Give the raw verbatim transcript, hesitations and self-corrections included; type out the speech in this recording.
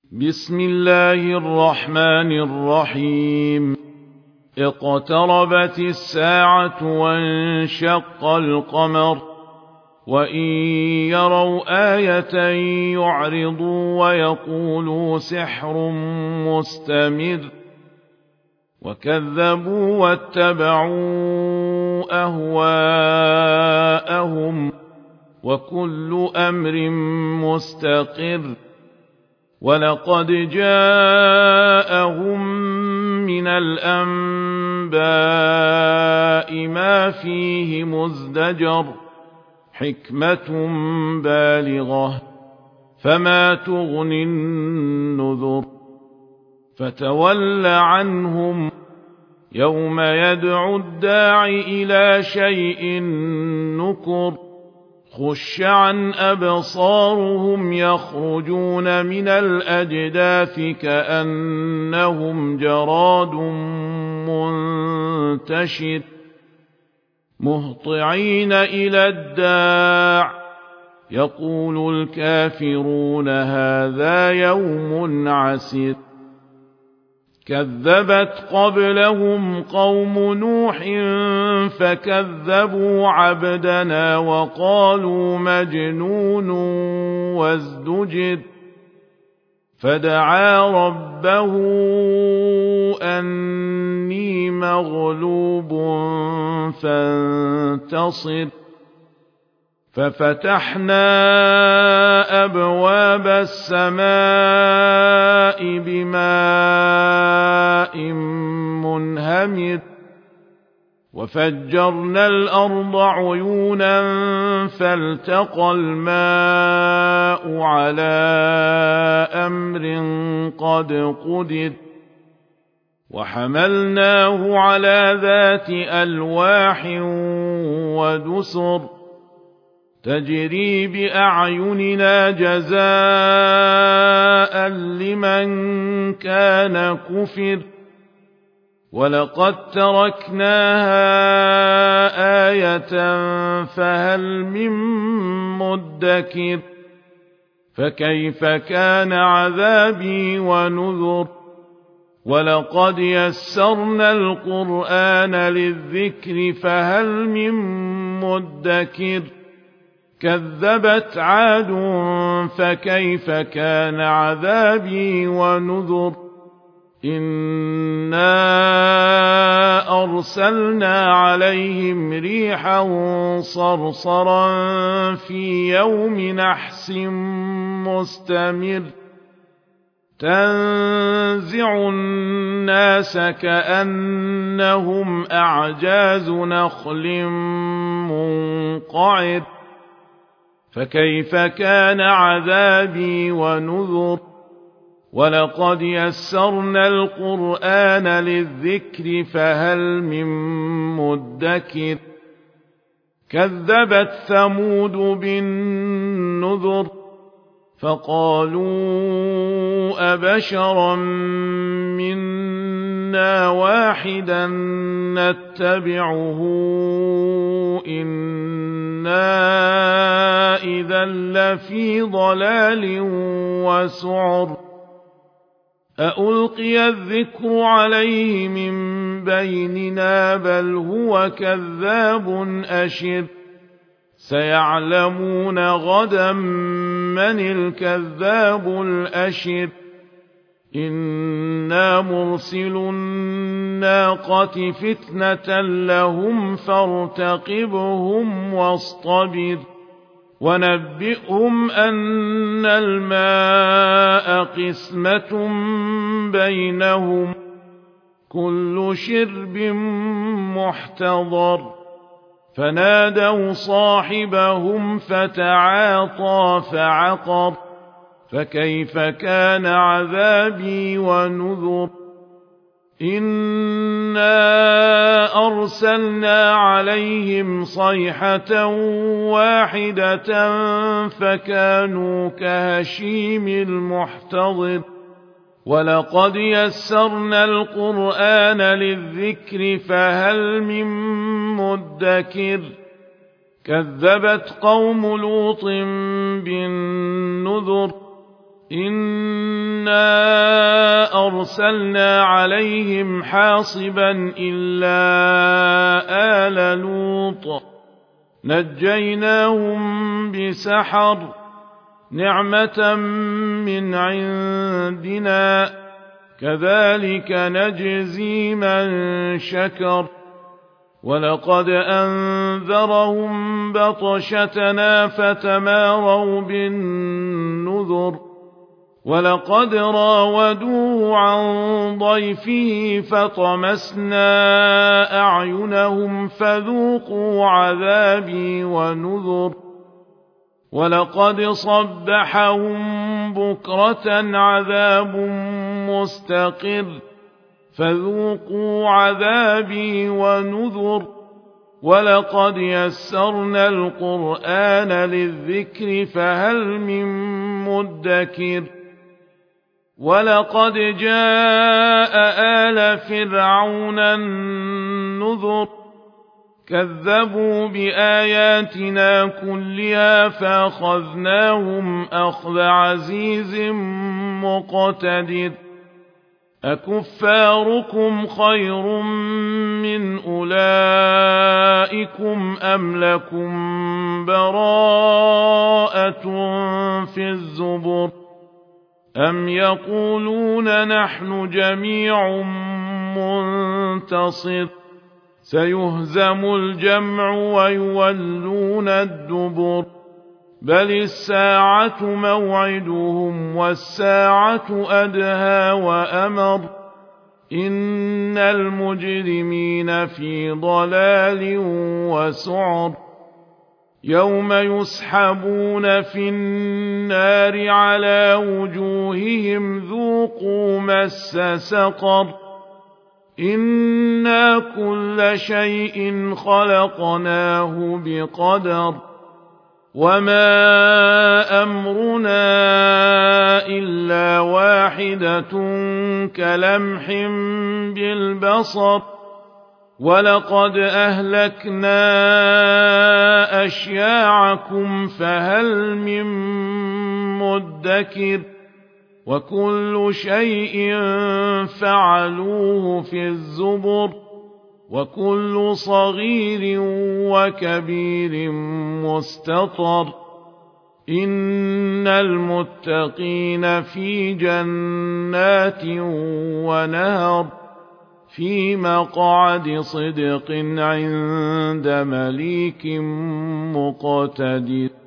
بسم الله الرحمن الرحيم اقتربت الساعة وانشق القمر وإن يروا آية يعرضوا ويقولوا سحر مستمر وكذبوا واتبعوا أهواءهم وكل أمر مستقر ولقد جاءهم من الأنباء ما فيه مزدجر حكمة بالغة فما تغني النذر فتول عنهم يوم يدعو الداع إلى شيء نكر خش عن أبصارهم يخرجون من الأجداث كأنهم جراد منتشر مهطعين إلى الداع يقول الكافرون هذا يوم عسر كذبت قبلهم قوم نوح فكذبوا عبدنا وقالوا مجنون وازدجر فدعا ربه أني مغلوب فانتصر ففتحنا أبواب السماء بماء منهمر وفجرنا الأرض عيونا فالتقى الماء على أمر قد قدر وحملناه على ذات ألواح ودسر تجري بأعيننا جزاء لمن كان كفر ولقد تركناها آية فهل من مدكر فكيف كان عذابي ونذر ولقد يسرنا القرآن للذكر فهل من مدكر كذبت عاد فكيف كان عذابي ونذر إنا أرسلنا عليهم ريحا صرصرا في يوم نحس مستمر تنزع الناس كأنهم أعجاز نخل منقعر فكيف كان عذابي ونذر ولقد يسرنا القرآن للذكر فهل من مدكر كذبت ثمود بالنذر فقالوا أبشرا منا واحدا نتبعه إنا إذا لفي ضلال وسعر أألقي الذكر عليه من بيننا بل هو كذاب أشر سيعلمون غدا من الكذاب الأشر إنا مرسل الناقة فتنة لهم فارتقبهم واصطبر ونبئهم أن الماء قسمة بينهم كل شرب محتضر فنادوا صاحبهم فتعاطى فعقر فكيف كان عذابي ونذر إنا أرسلنا عليهم صيحة واحدة فكانوا كهشيم المحتضر ولقد يسرنا القرآن للذكر فهل من مدكر كذبت قوم لوط بالنذر إنا أرسلنا عليهم حاصبا إلا آل لوط نجيناهم بسحر نعمة من عندنا كذلك نجزي من شكر ولقد أنذرهم بطشتنا فتماروا بالنذر ولقد راودوه عن ضيفه فطمسنا أعينهم فذوقوا عذابي ونذر ولقد صبحهم بكرة عذاب مستقر فذوقوا عذابي ونذر ولقد يسرنا القرآن للذكر فهل من مدكر ولقد جاء آل فرعون النذر كذبوا بآياتنا كلها فأخذناهم أخذ عزيز مقتدر أكفاركم خير من أولئكم أم لكم براءة في الزبر أم يقولون نحن جميع منتصر سيهزم الجمع ويولون الدبر بل الساعة موعدهم والساعة أدهى وأمر إن المجرمين في ضلال وسعر يوم يسحبون في النار على وجوههم ذوقوا مس سقر إنا كل شيء خلقناه بقدر وما أمرنا إلا واحدة كلمح بالبصر ولقد أهلكنا أشياعكم فهل من مدكر وكل شيء فعلوه في الزبر وكل صغير وكبير مستطر إن المتقين في جنات ونهر في مقعد صدق عند مليك مقتدر